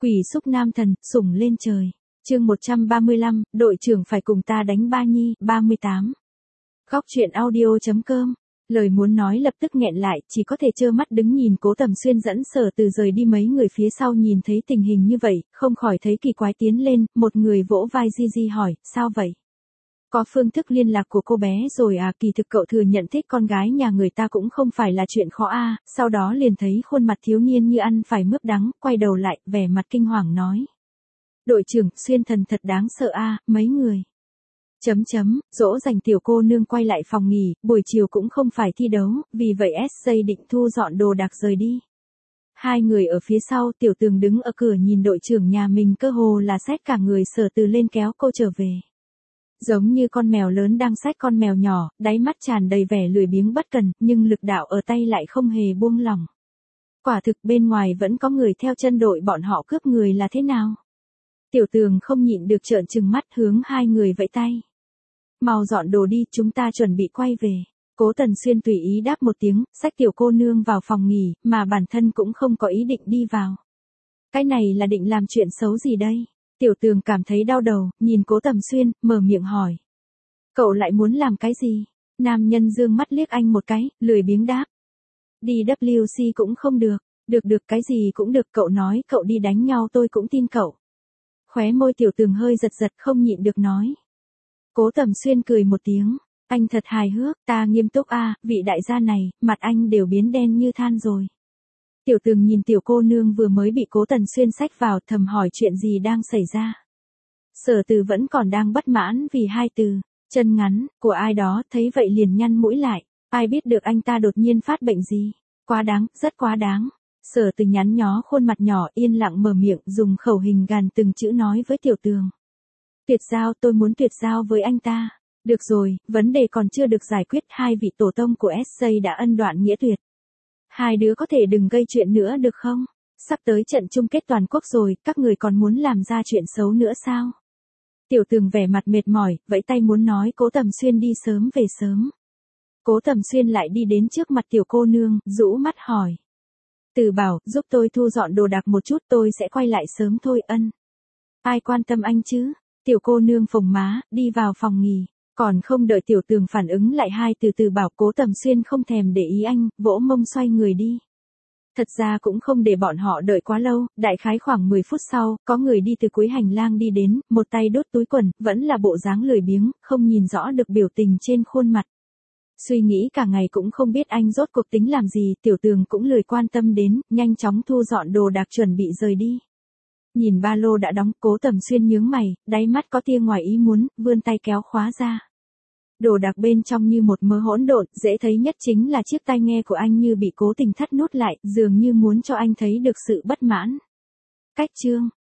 Quỷ xúc nam thần, sủng lên trời. Chương 135, đội trưởng phải cùng ta đánh ba nhi, 38. Góc truyện audio.com. Lời muốn nói lập tức nghẹn lại, chỉ có thể trơ mắt đứng nhìn Cố Tầm Xuyên dẫn Sở Từ rời đi. Mấy người phía sau nhìn thấy tình hình như vậy, không khỏi thấy kỳ quái, tiến lên, một người vỗ vai Gigi hỏi, sao vậy? Có phương thức liên lạc của cô bé rồi à? Kỳ thực cậu thừa nhận thích con gái nhà người ta cũng không phải là chuyện khó a. Sau đó liền thấy khuôn mặt thiếu niên như ăn phải mướp đắng, quay đầu lại, vẻ mặt kinh hoàng nói. Đội trưởng, Xuyên thần thật đáng sợ a, mấy người. Dỗ dành tiểu cô nương quay lại phòng nghỉ, buổi chiều cũng không phải thi đấu, vì vậy SJ định thu dọn đồ đạc rời đi. Hai người ở phía sau, Tiểu Tường đứng ở cửa nhìn đội trưởng nhà mình cơ hồ là xách cả người. Sở Từ lên kéo cô trở về. Giống như con mèo lớn đang xách con mèo nhỏ, đáy mắt tràn đầy vẻ lười biếng bất cần, nhưng lực đạo ở tay lại không hề buông lỏng. Quả thực bên ngoài vẫn có người theo chân đội bọn họ cướp người là thế nào? Tiểu Tường không nhịn được trợn trừng mắt hướng hai người vẫy tay. Mau dọn đồ đi, chúng ta chuẩn bị quay về. Cố Tần Xuyên tùy ý đáp một tiếng, xách tiểu cô nương vào phòng nghỉ, mà bản thân cũng không có ý định đi vào. Cái này là định làm chuyện xấu gì đây? Tiểu Tường cảm thấy đau đầu, nhìn Cố Tầm Xuyên, mở miệng hỏi. Cậu lại muốn làm cái gì? Nam nhân dương mắt liếc anh một cái, lười biếng đáp. Đi WC cũng không được. Được cái gì cũng được, cậu nói cậu đi đánh nhau tôi cũng tin cậu. Khóe môi Tiểu Tường hơi giật không nhịn được nói. Cố Tầm Xuyên cười một tiếng. Anh thật hài hước, ta nghiêm túc a, vị đại gia này, mặt anh đều biến đen như than rồi. Tiểu Tường nhìn tiểu cô nương vừa mới bị Cố Tần Xuyên xách vào, thầm hỏi chuyện gì đang xảy ra. Sở Từ vẫn còn đang bất mãn vì hai từ, chân ngắn, của ai đó, thấy vậy liền nhăn mũi lại. Ai biết được anh ta đột nhiên phát bệnh gì. Quá đáng, rất quá đáng. Sở Từ nhắn nhó khuôn mặt nhỏ, yên lặng mở miệng, dùng khẩu hình gàn từng chữ nói với Tiểu Tường. Tuyệt giao, tôi muốn tuyệt giao với anh ta. Được rồi, vấn đề còn chưa được giải quyết, hai vị tổ tông của SJ đã ân đoạn nghĩa tuyệt. Hai đứa có thể đừng gây chuyện nữa được không? Sắp tới trận chung kết toàn quốc rồi, các người còn muốn làm ra chuyện xấu nữa sao? Tiểu Tường vẻ mặt mệt mỏi, vẫy tay muốn nói Cố Tầm Xuyên đi sớm về sớm. Cố Tầm Xuyên lại đi đến trước mặt tiểu cô nương, rũ mắt hỏi. Từ bảo, giúp tôi thu dọn đồ đạc một chút, tôi sẽ quay lại sớm thôi. Ân. Ai quan tâm anh chứ? Tiểu cô nương phồng má, đi vào phòng nghỉ. Còn không đợi Tiểu Tường phản ứng lại hai từ bảo, Cố Tầm Xuyên không thèm để ý anh, vỗ mông xoay người đi. Thật ra cũng không để bọn họ đợi quá lâu, đại khái khoảng 10 phút sau, có người đi từ cuối hành lang đi đến, một tay đốt túi quần, vẫn là bộ dáng lười biếng, không nhìn rõ được biểu tình trên khuôn mặt. Suy nghĩ cả ngày cũng không biết anh rốt cuộc tính làm gì, Tiểu Tường cũng lười quan tâm đến, nhanh chóng thu dọn đồ đạc chuẩn bị rời đi. Nhìn ba lô đã đóng, Cố Tầm Xuyên nhướng mày, đáy mắt có tia ngoài ý muốn, vươn tay kéo khóa ra. Đồ đạc bên trong như một mớ hỗn độn, dễ thấy nhất chính là chiếc tai nghe của anh như bị cố tình thắt nút lại, dường như muốn cho anh thấy được sự bất mãn. Cách chương